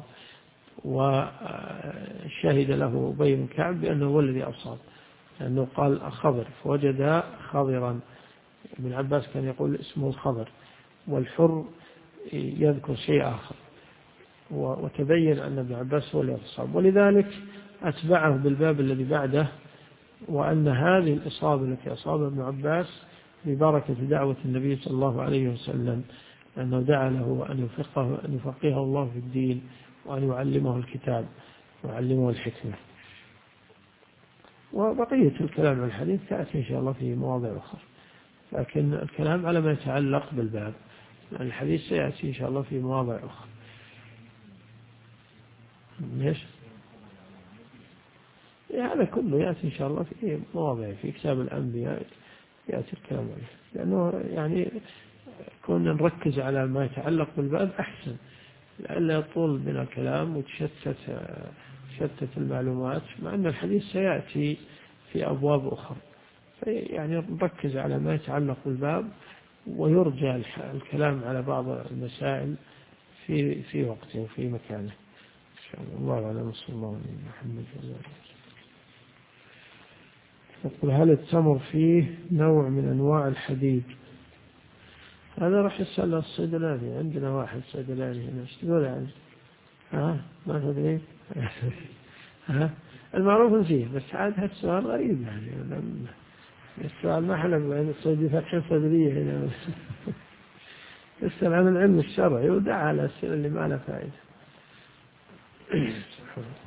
وشهد له أبي بن كعب بأنه هو الذي أصاب، لأنه قال خضر فوجد خضرا، ابن عباس كان يقول اسمه الخضر، والحر يذكر شيء آخر، وتبين أن ابن عباس هو الذي أصاب، ولذلك أتبعه بالباب الذي بعده، وأن هذه الإصابة التي أصابها ابن عباس ببركة دعوة النبي صلى الله عليه وسلم، أنه دعا له أن يفقهه الله في الدين وأن يعلمه الكتاب ويعلمه الحكمة. وبقية الكلام عن الحديث تأتي إن شاء الله في مواضع أخرى، لكن الكلام على ما يتعلق بالباب، يعني الحديث سيأتي إن شاء الله في مواضع أخرى. ليش؟ هذا كله يأتي إن شاء الله في مواضع، في كتاب الأنبياء يأتي الكلام عليه، لأنه يعني كنا نركز على ما يتعلق بالباب أحسن، لألا يطول من الكلام وتشتت المعلومات، مع أن الحديث سيأتي في أبواب أخرى، يعني نركز على ما يتعلق بالباب ويرجى الكلام على بعض المسائل في وقته وفي مكانه. إن شاء الله على صلى الله عليه محمد وسلم. يقول هل التمر فيه نوع من أنواع الحديد هذا راح يسأل الصيدلاني، عندنا واحد صيدلاني هنا، ايش تقول عنه؟ ما تدري. المعروف فيه، بس عاد هالسؤال غريب يعني، السؤال ما حلم بين الصيدلية فتح صدرية هنا. يسأل عن العلم الشرعي ودعا على الأسئلة اللي ما لها فائدة.